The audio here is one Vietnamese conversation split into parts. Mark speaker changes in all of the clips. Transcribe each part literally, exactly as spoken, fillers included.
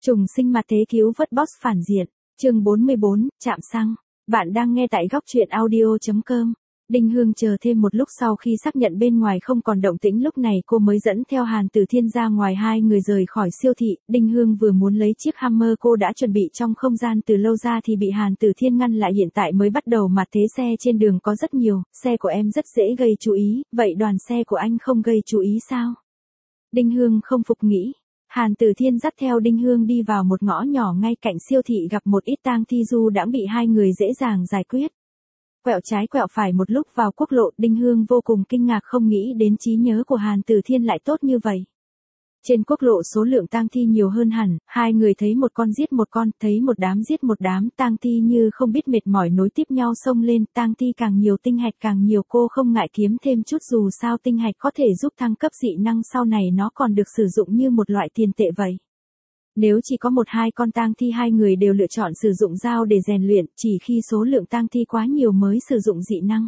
Speaker 1: Trùng sinh mặt thế cứu vớt boss phản diện. Chương bốn mươi bốn, chạm xăng. Bạn đang nghe tại góc truyện audio chấm com. Đinh Hương chờ thêm một lúc sau khi xác nhận bên ngoài không còn động tĩnh, lúc này cô mới dẫn theo Hàn Tử Thiên ra ngoài, hai người rời khỏi siêu thị. Đinh Hương vừa muốn lấy chiếc Hammer cô đã chuẩn bị trong không gian từ lâu ra thì bị Hàn Tử Thiên ngăn lại. Hiện tại mới bắt đầu mà thế xe trên đường có rất nhiều, xe của em rất dễ gây chú ý, vậy đoàn xe của anh không gây chú ý sao? Đinh Hương không phục nghĩ. Hàn Tử Thiên dắt theo Đinh Hương đi vào một ngõ nhỏ ngay cạnh siêu thị, gặp một ít tang thi du đã bị hai người dễ dàng giải quyết. Quẹo trái quẹo phải một lúc vào quốc lộ, Đinh Hương vô cùng kinh ngạc không nghĩ đến trí nhớ của Hàn Tử Thiên lại tốt như vậy. Trên quốc lộ số lượng tang thi nhiều hơn hẳn, hai người thấy một con giết một con, thấy một đám giết một đám, tang thi như không biết mệt mỏi nối tiếp nhau xông lên, tang thi càng nhiều tinh hạch càng nhiều, cô không ngại kiếm thêm chút, dù sao tinh hạch có thể giúp thăng cấp dị năng, sau này nó còn được sử dụng như một loại tiền tệ vậy. Nếu chỉ có một hai con tang thi, hai người đều lựa chọn sử dụng dao để rèn luyện, chỉ khi số lượng tang thi quá nhiều mới sử dụng dị năng.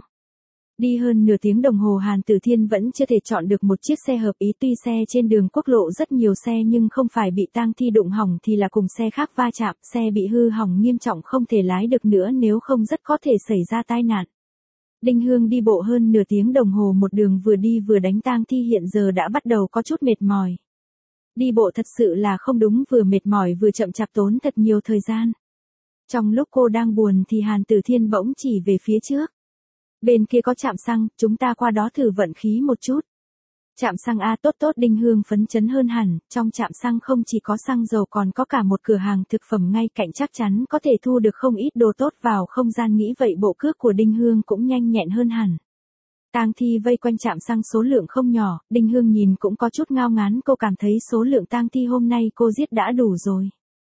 Speaker 1: Đi hơn nửa tiếng đồng hồ Hàn Tử Thiên vẫn chưa thể chọn được một chiếc xe hợp ý, tuy xe trên đường quốc lộ rất nhiều xe nhưng không phải bị tang thi đụng hỏng thì là cùng xe khác va chạm, xe bị hư hỏng nghiêm trọng không thể lái được nữa, nếu không rất có thể xảy ra tai nạn. Đinh Hương đi bộ hơn nửa tiếng đồng hồ một đường vừa đi vừa đánh tang thi, hiện giờ đã bắt đầu có chút mệt mỏi. Đi bộ thật sự là không đúng, vừa mệt mỏi vừa chậm chạp tốn thật nhiều thời gian. Trong lúc cô đang buồn thì Hàn Tử Thiên bỗng chỉ về phía trước. Bên kia có trạm xăng, chúng ta qua đó thử vận khí một chút. Trạm xăng a, tốt tốt, Đinh Hương phấn chấn hơn hẳn, trong trạm xăng không chỉ có xăng dầu còn có cả một cửa hàng thực phẩm ngay cạnh, chắc chắn có thể thu được không ít đồ tốt vào không gian, nghĩ vậy bộ cước của Đinh Hương cũng nhanh nhẹn hơn hẳn. Tang thi vây quanh trạm xăng số lượng không nhỏ, Đinh Hương nhìn cũng có chút ngao ngán, cô cảm thấy số lượng tang thi hôm nay cô giết đã đủ rồi.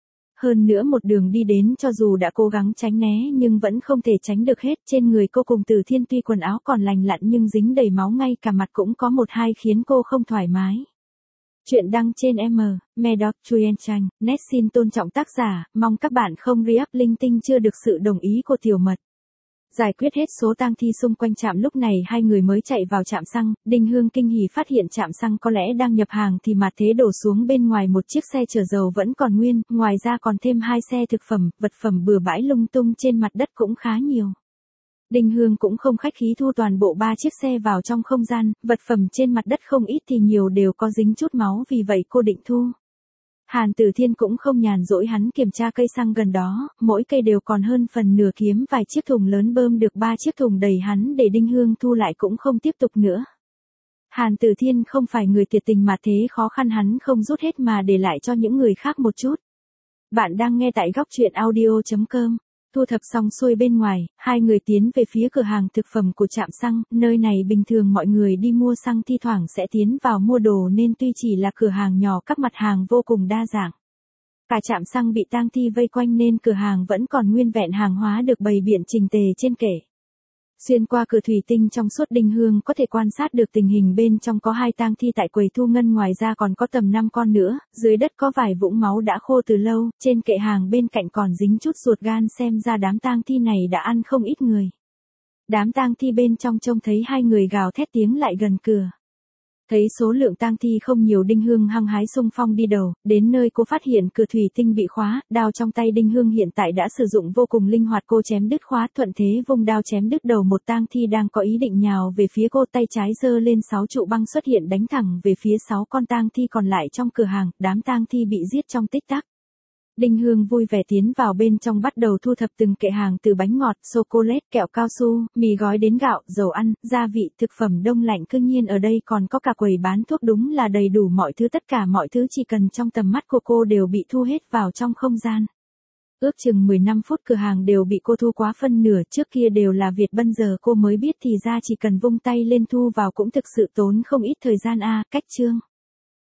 Speaker 1: Hơn nữa một đường đi đến cho dù đã cố gắng tránh né nhưng vẫn không thể tránh được hết, trên người cô cùng Tử Thiên tuy quần áo còn lành lặn nhưng dính đầy máu, ngay cả mặt cũng có một hai khiến cô không thoải mái. Chuyện đăng trên M, Medoc Truyen Chanh, net xin tôn trọng tác giả, mong các bạn không re-up linh tinh chưa được sự đồng ý của tiểu mật. Giải quyết hết số tang thi xung quanh trạm, lúc này hai người mới chạy vào trạm xăng. Đinh Hương kinh hỉ phát hiện trạm xăng có lẽ đang nhập hàng thì mà thế đổ xuống bên ngoài một chiếc xe chở dầu vẫn còn nguyên, ngoài ra còn thêm hai xe thực phẩm, vật phẩm bừa bãi lung tung trên mặt đất cũng khá nhiều. Đinh Hương cũng không khách khí thu toàn bộ ba chiếc xe vào trong không gian, vật phẩm trên mặt đất không ít thì nhiều đều có dính chút máu, vì vậy cô định thu. Hàn Tử Thiên cũng không nhàn rỗi, hắn kiểm tra cây xăng gần đó, mỗi cây đều còn hơn phần nửa, kiếm vài chiếc thùng lớn bơm được ba chiếc thùng đầy, hắn để Đinh Hương thu lại cũng không tiếp tục nữa. Hàn Tử Thiên không phải người tuyệt tình mà thế khó khăn hắn không rút hết mà để lại cho những người khác một chút. Bạn đang nghe tại góc truyện audio chấm com. Thu thập xong xuôi bên ngoài, hai người tiến về phía cửa hàng thực phẩm của trạm xăng, nơi này bình thường mọi người đi mua xăng thi thoảng sẽ tiến vào mua đồ nên tuy chỉ là cửa hàng nhỏ các mặt hàng vô cùng đa dạng. Cả trạm xăng bị tang thi vây quanh nên cửa hàng vẫn còn nguyên vẹn, hàng hóa được bày biện chỉnh tề trên kệ. Xuyên qua cửa thủy tinh trong suốt, Đinh Hương có thể quan sát được tình hình bên trong, có hai tang thi tại quầy thu ngân, ngoài ra còn có tầm năm con nữa, dưới đất có vài vũng máu đã khô từ lâu, trên kệ hàng bên cạnh còn dính chút ruột gan, xem ra đám tang thi này đã ăn không ít người. Đám tang thi bên trong trông thấy hai người gào thét tiếng lại gần cửa. Thấy số lượng tang thi không nhiều, Đinh Hương hăng hái xung phong đi đầu, đến nơi cô phát hiện cửa thủy tinh bị khóa, đao trong tay Đinh Hương hiện tại đã sử dụng vô cùng linh hoạt, cô chém đứt khóa, thuận thế vung đao chém đứt đầu một tang thi đang có ý định nhào về phía cô, tay trái giơ lên, sáu trụ băng xuất hiện đánh thẳng về phía sáu con tang thi còn lại trong cửa hàng, đám tang thi bị giết trong tích tắc. Đinh Hương vui vẻ tiến vào bên trong bắt đầu thu thập từng kệ hàng, từ bánh ngọt, sô-cô-lết, kẹo cao su, mì gói đến gạo, dầu ăn, gia vị, thực phẩm đông lạnh, cương nhiên ở đây còn có cả quầy bán thuốc, đúng là đầy đủ mọi thứ, tất cả mọi thứ chỉ cần trong tầm mắt của cô đều bị thu hết vào trong không gian. Ước chừng mười lăm phút cửa hàng đều bị cô thu quá phân nửa, trước kia đều là Việt Bân, giờ cô mới biết thì ra chỉ cần vung tay lên thu vào cũng thực sự tốn không ít thời gian a. Cách chương